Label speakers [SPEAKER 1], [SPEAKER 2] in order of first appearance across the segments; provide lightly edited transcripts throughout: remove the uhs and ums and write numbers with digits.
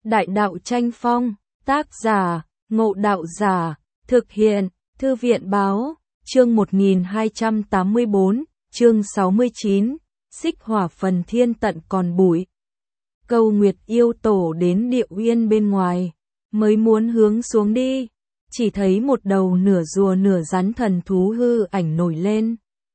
[SPEAKER 1] Đại đạo tranh phong, tác giả, Ngộ Đạo Giả, thực hiện, Thư viện báo, chương 1284, chương 69, xích hỏa phần thiên tận còn bụi. Câu Nguyệt yêu tổ đến địa uyên bên ngoài, mới muốn hướng xuống đi, chỉ thấy một đầu nửa rùa nửa rắn thần thú hư ảnh nổi lên.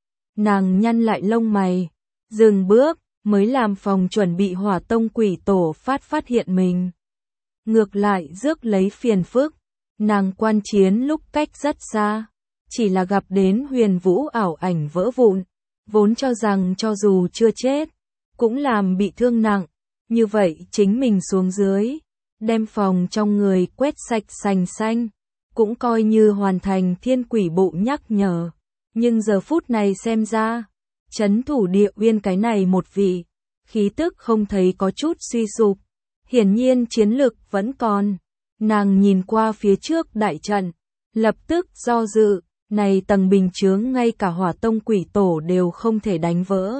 [SPEAKER 1] Nàng nhăn lại lông mày, dừng bước, mới làm phòng chuẩn bị Hỏa Tông quỷ tổ phát hiện mình. Ngược lại rước lấy phiền phức, nàng quan chiến lúc cách rất xa, chỉ là gặp đến Huyền Vũ ảo ảnh vỡ vụn, vốn cho rằng cho dù chưa chết, cũng làm bị thương nặng, như vậy chính mình xuống dưới, đem phòng trong người quét sạch sành xanh, cũng coi như hoàn thành thiên quỷ bộ nhắc nhở. Nhưng giờ phút này xem ra, trấn thủ địa uyên cái này một vị, khí tức không thấy có chút suy sụp, hiển nhiên chiến lực vẫn còn. Nàng nhìn qua phía trước đại trận, lập tức do dự, này tầng bình chướng ngay cả Hỏa Tông quỷ tổ đều không thể đánh vỡ.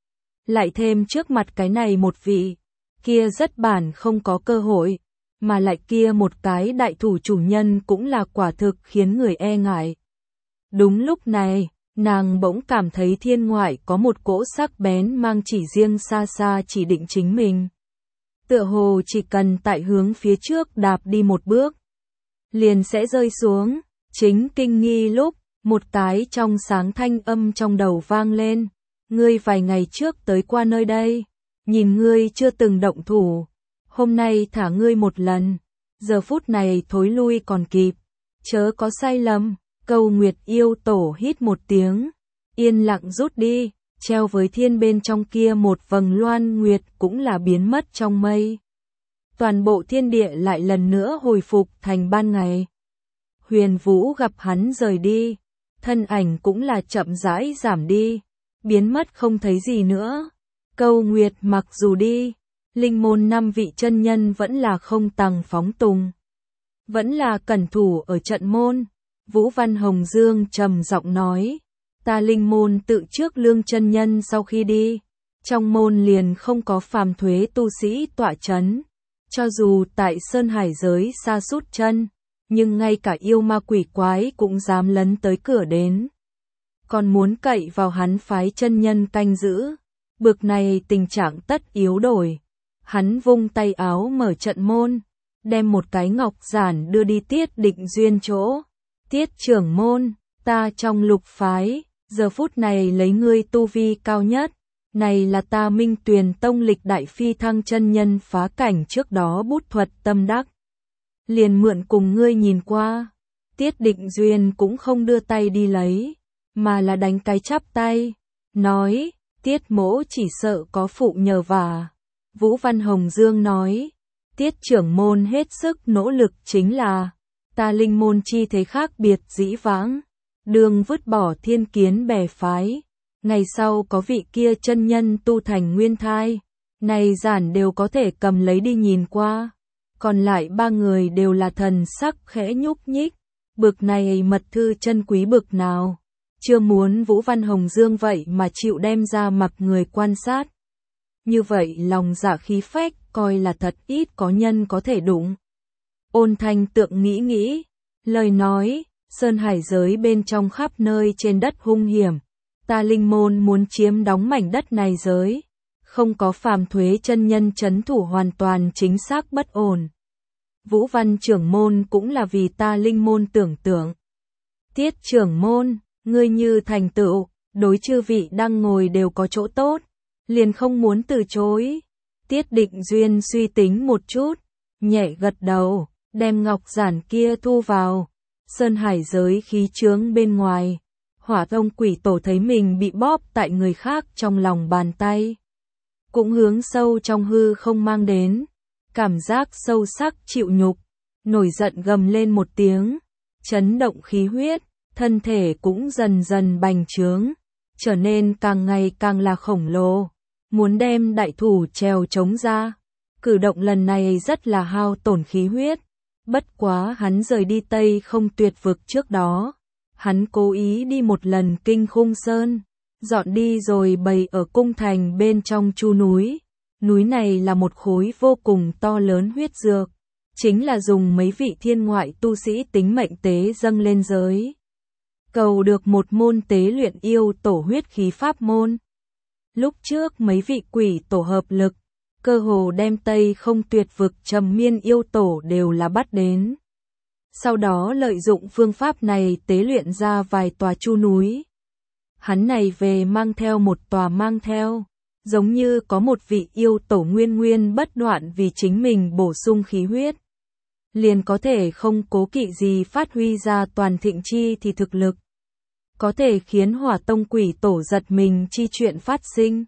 [SPEAKER 1] Lại thêm trước mặt cái này một vị, kia rất bản không có cơ hội, mà lại kia một cái đại thủ chủ nhân cũng là quả thực khiến người e ngại. Đúng lúc này, nàng bỗng cảm thấy thiên ngoại có một cỗ sắc bén mang chỉ riêng xa xa chỉ định chính mình. Tựa hồ chỉ cần tại hướng phía trước đạp đi một bước, liền sẽ rơi xuống. Chính kinh nghi lúc, một cái trong sáng thanh âm trong đầu vang lên. Ngươi vài ngày trước tới qua nơi đây, nhìn ngươi chưa từng động thủ, hôm nay thả ngươi một lần, giờ phút này thối lui còn kịp, chớ có sai lầm. Câu Nguyệt yêu tổ hít một tiếng, yên lặng rút đi, treo với thiên bên trong kia một vầng loan nguyệt cũng là biến mất trong mây. Toàn bộ thiên địa lại lần nữa hồi phục thành ban ngày. Huyền Vũ gặp hắn rời đi, thân ảnh cũng là chậm rãi giảm đi, biến mất không thấy gì nữa. Câu Nguyệt mặc dù đi, linh môn 5 vị chân nhân vẫn là không tằng phóng tùng, vẫn là cẩn thủ ở trận môn. Vũ Văn Hồng Dương trầm giọng nói, ta linh môn tự trước Lương chân nhân sau khi đi, trong môn liền không có phàm thuế tu sĩ tọa chấn, cho dù tại Sơn Hải giới xa sút chân, nhưng ngay cả yêu ma quỷ quái cũng dám lấn tới cửa đến, còn muốn cậy vào hắn phái chân nhân canh giữ, bực này tình trạng tất yếu đổi. Hắn vung tay áo mở trận môn, đem một cái ngọc giản đưa đi Tiết Định Duyên chỗ. Tiết trưởng môn, ta trong lục phái, giờ phút này lấy ngươi tu vi cao nhất, này là ta Minh Tuyền Tông lịch đại phi thăng chân nhân phá cảnh trước đó bút thuật tâm đắc. Liền mượn cùng ngươi nhìn qua, Tiết Định Duyên cũng không đưa tay đi lấy, mà là đánh cái chắp tay, nói, Tiết mỗ chỉ sợ có phụ nhờ vả. Vũ Văn Hồng Dương nói, Tiết trưởng môn hết sức nỗ lực chính là, ta linh môn chi thế khác biệt dĩ vãng, đường vứt bỏ thiên kiến bè phái, ngày sau có vị kia chân nhân tu thành nguyên thai, này giản đều có thể cầm lấy đi nhìn qua, còn lại 3 người đều là thần sắc khẽ nhúc nhích, bực này mật thư chân quý bực nào, chưa muốn Vũ Văn Hồng Dương vậy mà chịu đem ra mặc người quan sát. Như vậy lòng dạ khí phách coi là thật ít có nhân có thể đụng. Ôn Thanh Tượng nghĩ, lời nói, Sơn Hải giới bên trong khắp nơi trên đất hung hiểm, ta linh môn muốn chiếm đóng mảnh đất này giới, không có phàm thuế chân nhân trấn thủ hoàn toàn chính xác bất ổn. Vũ Văn trưởng môn cũng là vì ta linh môn tưởng tượng. Tiết trưởng môn, ngươi như thành tựu, đối chư vị đang ngồi đều có chỗ tốt, liền không muốn từ chối. Tiết Định Duyên suy tính một chút, nhẹ gật đầu, đem ngọc giản kia thu vào. Sơn Hải giới khí chướng bên ngoài, Hỏa Tông quỷ tổ thấy mình bị bóp tại người khác trong lòng bàn tay, cũng hướng sâu trong hư không mang đến, cảm giác sâu sắc chịu nhục, nổi giận gầm lên một tiếng, chấn động khí huyết, thân thể cũng dần dần bành trướng, trở nên càng ngày càng là khổng lồ, muốn đem đại thủ trèo chống ra. Cử động lần này rất là hao tổn khí huyết, bất quá hắn rời đi Tây Không Tuyệt vực trước đó, hắn cố ý đi một lần Kinh Khung Sơn, dọn đi rồi bày ở cung thành bên trong chu núi, Núi này là một khối vô cùng to lớn huyết dược, chính là dùng mấy vị thiên ngoại tu sĩ tính mệnh tế dâng lên giới. Cầu được một môn tế luyện yêu tổ huyết khí pháp môn. Lúc trước mấy vị quỷ tổ hợp lực, cơ hồ đem Tây Không Tuyệt vực Trầm Miên yêu tổ đều là bắt đến. Sau đó lợi dụng phương pháp này tế luyện ra vài tòa chu núi. Hắn này về mang theo một tòa mang theo, giống như có một vị yêu tổ nguyên nguyên bất đoạn vì chính mình bổ sung khí huyết. Liền có thể không cố kỵ gì phát huy ra toàn thịnh chi thì thực lực. Có thể khiến Hỏa Tông quỷ tổ giật mình chi chuyện phát sinh.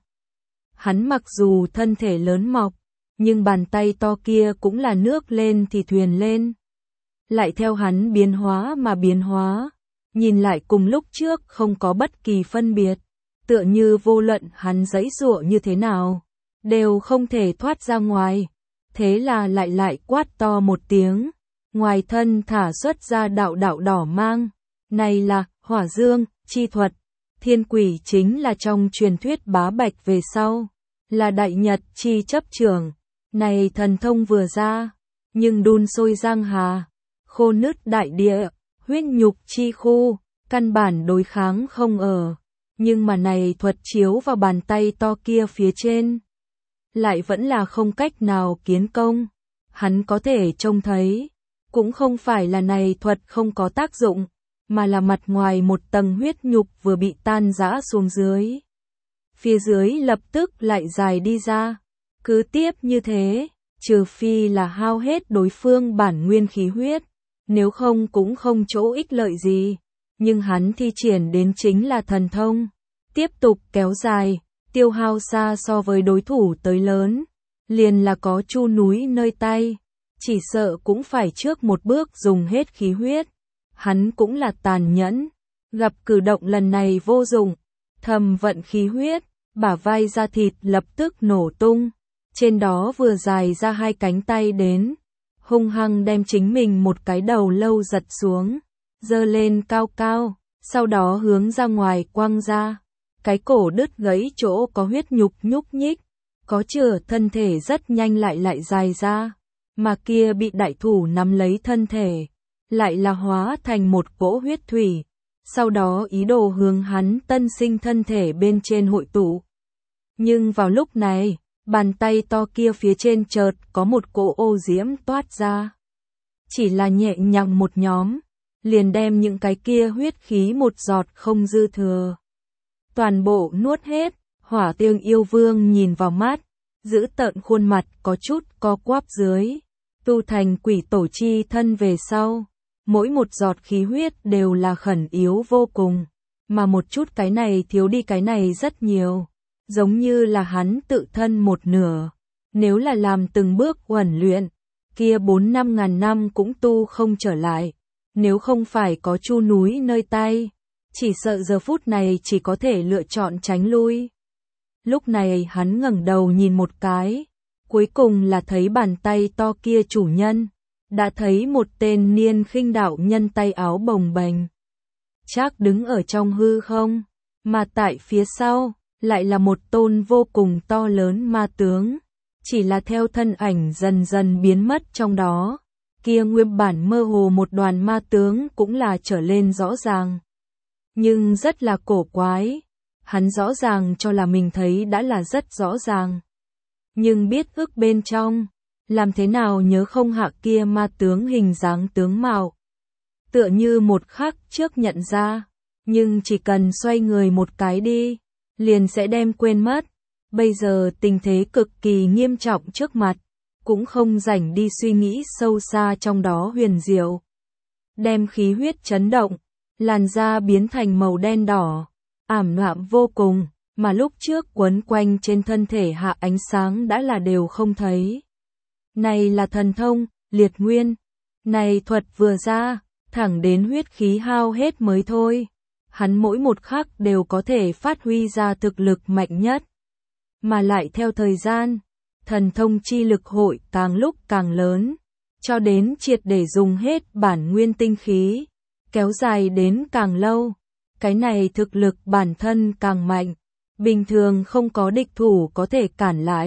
[SPEAKER 1] Hắn mặc dù thân thể lớn mọc, nhưng bàn tay to kia cũng là nước lên thì thuyền lên. Lại theo hắn biến hóa mà biến hóa, nhìn lại cùng lúc trước không có bất kỳ phân biệt, tựa như vô luận hắn giãy giụa như thế nào, đều không thể thoát ra ngoài. Thế là lại quát to một tiếng, ngoài thân thả xuất ra đạo đạo đỏ mang, này là hỏa dương chi thuật. Thiên quỷ chính là trong truyền thuyết bá bạch về sau, là đại nhật chi chấp trưởng. Này thần thông vừa ra, nhưng đun sôi giang hà, khô nứt đại địa, huyết nhục chi khu, căn bản đối kháng không ở. Nhưng mà này thuật chiếu vào bàn tay to kia phía trên, lại vẫn là không cách nào kiến công. Hắn có thể trông thấy, cũng không phải là này thuật không có tác dụng, mà là mặt ngoài một tầng huyết nhục vừa bị tan rã xuống dưới. Phía dưới lập tức lại dài đi ra. Cứ tiếp như thế, trừ phi là hao hết đối phương bản nguyên khí huyết, nếu không cũng không chỗ ích lợi gì. Nhưng hắn thi triển đến chính là thần thông, tiếp tục kéo dài, tiêu hao xa so với đối thủ tới lớn, liền là có chu núi nơi tay, chỉ sợ cũng phải trước một bước dùng hết khí huyết. Hắn cũng là tàn nhẫn, gặp cử động lần này vô dụng, thầm vận khí huyết, bả vai da thịt lập tức nổ tung, trên đó vừa dài ra hai cánh tay đến, hung hăng đem chính mình một cái đầu lâu giật xuống, giơ lên cao cao, sau đó hướng ra ngoài quăng ra, cái cổ đứt gãy chỗ có huyết nhục nhúc nhích, có chừa thân thể rất nhanh lại dài ra, mà kia bị đại thủ nắm lấy thân thể, lại là hóa thành một cỗ huyết thủy, sau đó ý đồ hướng hắn tân sinh thân thể bên trên hội tụ. Nhưng vào lúc này, bàn tay to kia phía trên chợt có một cỗ ô diễm toát ra. Chỉ là nhẹ nhàng một nhóm, liền đem những cái kia huyết khí một giọt không dư thừa. Toàn bộ nuốt hết, Hỏa Tương yêu vương nhìn vào mắt, giữ tợn khuôn mặt có chút co quắp dưới. Tu thành quỷ tổ chi thân về sau, mỗi một giọt khí huyết đều là khẩn yếu vô cùng, mà một chút cái này thiếu đi cái này rất nhiều. Giống như là hắn tự thân một nửa, nếu là làm từng bước huấn luyện, kia 4-5 ngàn năm cũng tu không trở lại, nếu không phải có chu núi nơi tay, chỉ sợ giờ phút này chỉ có thể lựa chọn tránh lui. Lúc này hắn ngẩng đầu nhìn một cái, cuối cùng là thấy bàn tay to kia chủ nhân, đã thấy một tên niên khinh đạo nhân tay áo bồng bềnh, chắc đứng ở trong hư không, mà tại phía sau lại là một tôn vô cùng to lớn ma tướng, chỉ là theo thân ảnh dần dần biến mất trong đó, kia nguyên bản mơ hồ một đoàn ma tướng cũng là trở lên rõ ràng. Nhưng rất là cổ quái, hắn rõ ràng cho là mình thấy đã là rất rõ ràng. Nhưng biết ước bên trong, làm thế nào nhớ không hạ kia ma tướng hình dáng tướng mạo. Tựa như một khắc trước nhận ra, nhưng chỉ cần xoay người một cái đi, liền sẽ đem quên mất. Bây giờ tình thế cực kỳ nghiêm trọng trước mặt, cũng không rảnh đi suy nghĩ sâu xa trong đó huyền diệu. Đem khí huyết chấn động, làn da biến thành màu đen đỏ, ảm đạm vô cùng, mà lúc trước quấn quanh trên thân thể hạ ánh sáng đã là đều không thấy. Này là thần thông, liệt nguyên. Này thuật vừa ra, thẳng đến huyết khí hao hết mới thôi. Hắn mỗi một khắc đều có thể phát huy ra thực lực mạnh nhất. Mà lại theo thời gian, thần thông chi lực hội càng lúc càng lớn, cho đến triệt để dùng hết bản nguyên tinh khí, kéo dài đến càng lâu. Cái này thực lực bản thân càng mạnh, bình thường không có địch thủ có thể cản lại.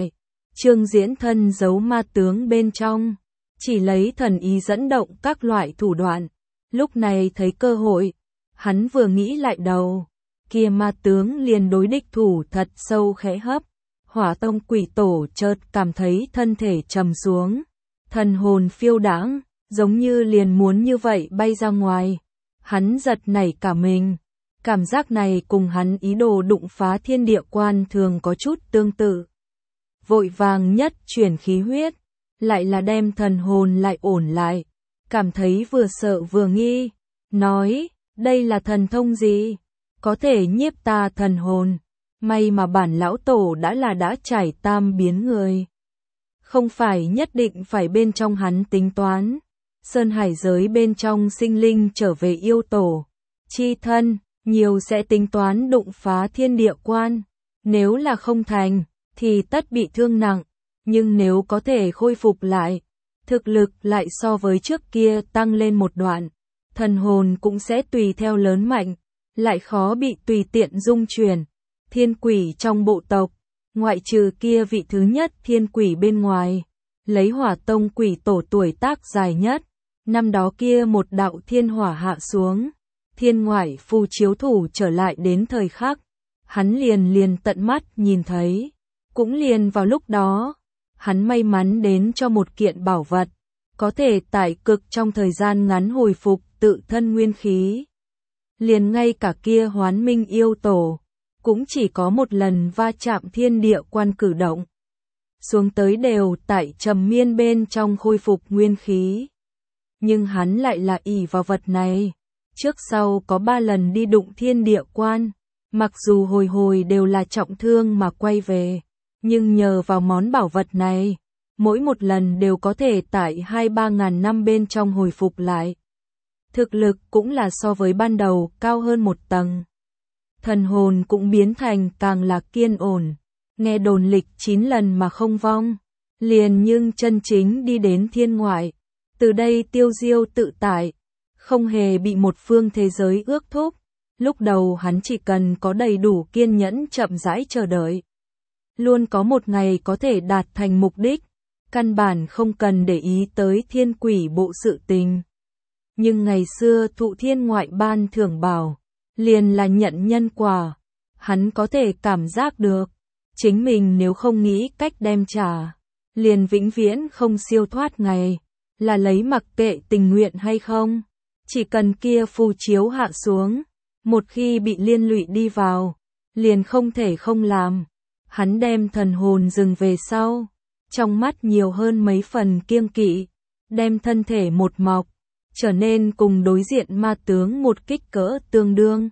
[SPEAKER 1] Trương Diễn thân giấu ma tướng bên trong, chỉ lấy thần ý dẫn động các loại thủ đoạn. Lúc này thấy cơ hội, hắn vừa nghĩ lại đầu, kia ma tướng liền đối địch thủ thật sâu khẽ hấp. Hỏa Tông Quỷ Tổ chợt cảm thấy thân thể trầm xuống, thần hồn phiêu đãng, giống như liền muốn như vậy bay ra ngoài. Hắn giật nảy cả mình, cảm giác này cùng hắn ý đồ đụng phá thiên địa quan thường có chút tương tự. Vội vàng nhất chuyển khí huyết, lại là đem thần hồn lại ổn lại, cảm thấy vừa sợ vừa nghi, nói, đây là thần thông gì, có thể nhiếp ta thần hồn, may mà bản lão tổ đã trải tam biến người. Không phải nhất định phải bên trong hắn tính toán, sơn hải giới bên trong sinh linh trở về yêu tổ, chi thân, nhiều sẽ tính toán đụng phá thiên địa quan, nếu là không thành, thì tất bị thương nặng, nhưng nếu có thể khôi phục lại, thực lực lại so với trước kia tăng lên một đoạn, thần hồn cũng sẽ tùy theo lớn mạnh, lại khó bị tùy tiện dung chuyển. Thiên quỷ trong bộ tộc, ngoại trừ kia vị thứ nhất thiên quỷ bên ngoài, lấy Hỏa Tông Quỷ Tổ tuổi tác dài nhất, năm đó kia một đạo thiên hỏa hạ xuống, thiên ngoại phù chiếu thủ trở lại đến thời khắc, hắn liền tận mắt nhìn thấy, cũng liền vào lúc đó, hắn may mắn đến cho một kiện bảo vật, có thể tại cực trong thời gian ngắn hồi phục tự thân nguyên khí. Liền ngay cả kia Hoán Minh yêu tổ, cũng chỉ có một lần va chạm thiên địa quan cử động. Xuống tới đều tại trầm miên bên trong khôi phục nguyên khí. Nhưng hắn lại là ỷ vào vật này. Trước sau có 3 lần đi đụng thiên địa quan, mặc dù hồi hồi đều là trọng thương mà quay về, nhưng nhờ vào món bảo vật này, mỗi một lần đều có thể tại 2-3 ngàn năm bên trong hồi phục lại. Thực lực cũng là so với ban đầu cao hơn một tầng. Thần hồn cũng biến thành càng là kiên ổn, nghe đồn lịch 9 lần mà không vong, liền nhưng chân chính đi đến thiên ngoại, từ đây tiêu diêu tự tại, không hề bị một phương thế giới ước thúc. Lúc đầu hắn chỉ cần có đầy đủ kiên nhẫn chậm rãi chờ đợi, luôn có một ngày có thể đạt thành mục đích, căn bản không cần để ý tới thiên quỷ bộ sự tình. Nhưng ngày xưa thụ thiên ngoại ban thưởng bảo, liền là nhận nhân quả, hắn có thể cảm giác được, chính mình nếu không nghĩ cách đem trả, liền vĩnh viễn không siêu thoát ngày, là lấy mặc kệ tình nguyện hay không, chỉ cần kia phù chiếu hạ xuống, một khi bị liên lụy đi vào, liền không thể không làm. Hắn đem thần hồn dừng về sau, trong mắt nhiều hơn mấy phần kiêng kỵ, đem thân thể một mọc, trở nên cùng đối diện ma tướng một kích cỡ tương đương.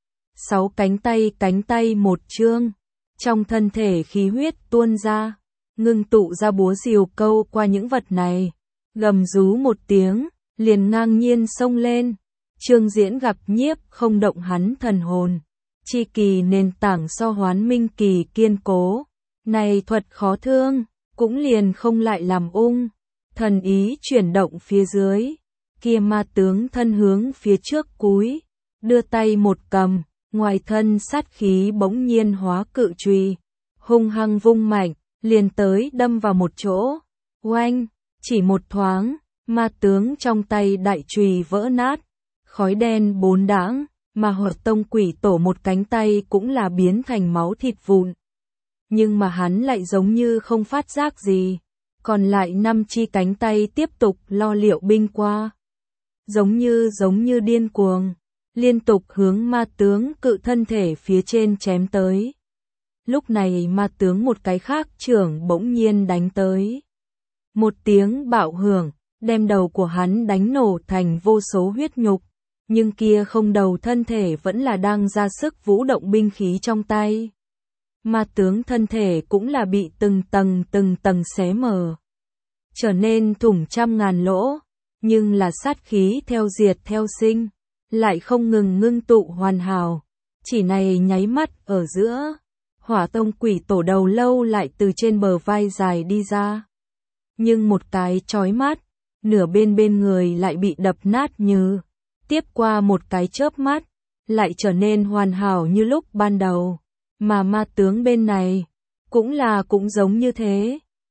[SPEAKER 1] 6 cánh tay một chương, trong thân thể khí huyết tuôn ra, ngưng tụ ra búa rìu câu qua những vật này, gầm rú một tiếng, liền ngang nhiên xông lên. Trương Diễn gặp nhiếp không động hắn thần hồn, chi kỳ nền tảng so Hoán Minh kỳ kiên cố, này thuật khó thương, cũng liền không lại làm thần ý chuyển động phía dưới, kia ma tướng thân hướng phía trước cúi, đưa tay một cầm, ngoài thân sát khí bỗng nhiên hóa cự chùy, hung hăng vung mạnh, liền tới đâm vào một chỗ, oanh, chỉ một thoáng, ma tướng trong tay đại chùy vỡ nát, khói đen bốn đãng, mà Hỏa Tông Quỷ Tổ một cánh tay cũng là biến thành máu thịt vụn. Nhưng mà hắn lại giống như không phát giác gì, còn lại 5 chi cánh tay tiếp tục lo liệu binh qua. Giống như điên cuồng, liên tục hướng ma tướng cự thân thể phía trên chém tới. Lúc này ma tướng một cái khác trưởng bỗng nhiên đánh tới. Một tiếng bạo hưởng, đem đầu của hắn đánh nổ thành vô số huyết nhục. Nhưng kia không đầu thân thể vẫn là đang ra sức vũ động binh khí trong tay. Ma tướng thân thể cũng là bị từng tầng xé mở, trở nên thủng trăm ngàn lỗ, nhưng là sát khí theo diệt theo sinh, lại không ngừng ngưng tụ hoàn hảo. Chỉ này nháy mắt ở giữa, Hỏa Tông Quỷ Tổ đầu lâu lại từ trên bờ vai dài đi ra. Nhưng một cái chói mắt, nửa bên người lại bị đập nát như, tiếp qua một cái chớp mắt, lại trở nên hoàn hảo như lúc ban đầu. Mà ma tướng bên này, cũng giống như thế,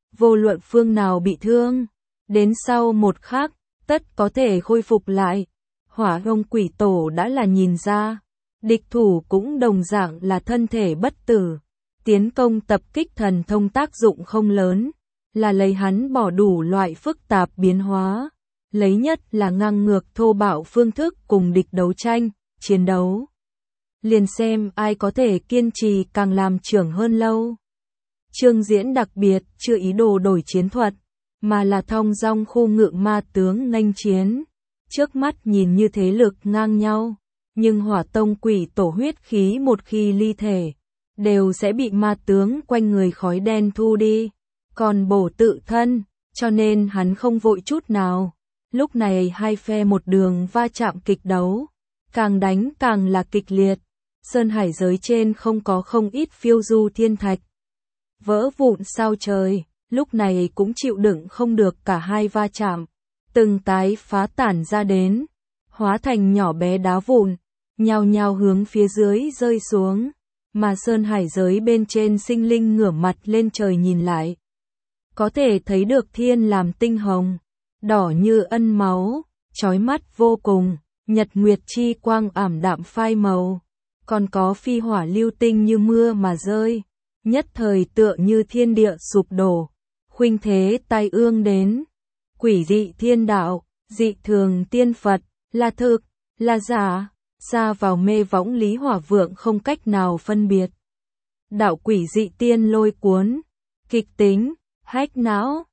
[SPEAKER 1] vô luận phương nào bị thương, đến sau một khắc, tất có thể khôi phục lại. Hỏa Hồng Quỷ Tổ đã là nhìn ra, địch thủ cũng đồng dạng là thân thể bất tử, tiến công tập kích thần thông tác dụng không lớn, là lấy hắn bỏ đủ loại phức tạp biến hóa, lấy nhất là ngang ngược thô bạo phương thức cùng địch đấu tranh, chiến đấu. Liền xem ai có thể kiên trì càng làm trưởng hơn lâu. Chương diễn đặc biệt chưa ý đồ đổi chiến thuật, mà là thong dong khu ngự ma tướng nghênh chiến. Trước mắt nhìn như thế lực ngang nhau, nhưng Hỏa Tông Quỷ Tổ huyết khí một khi ly thể, đều sẽ bị ma tướng quanh người khói đen thu đi, còn bổ tự thân, cho nên hắn không vội chút nào. Lúc này hai phe một đường va chạm kịch đấu, càng đánh càng là kịch liệt. Sơn hải giới trên không ít phiêu du thiên thạch vỡ vụn sao trời, lúc này cũng chịu đựng không được cả hai va chạm, từng tái phá tản ra đến, hóa thành nhỏ bé đá vụn, nhao nhao hướng phía dưới rơi xuống, mà sơn hải giới bên trên sinh linh ngửa mặt lên trời nhìn lại. Có thể thấy được thiên làm tinh hồng, đỏ như ân máu, chói mắt vô cùng, nhật nguyệt chi quang ảm đạm phai màu, còn có phi hỏa lưu tinh như mưa mà rơi, nhất thời tựa như thiên địa sụp đổ, khuynh thế tai ương đến. Quỷ dị thiên đạo, dị thường tiên Phật, là thực, là giả, xa vào mê võng Lý Hỏa Vượng không cách nào phân biệt. Đạo quỷ dị tiên lôi cuốn, kịch tính, hách não,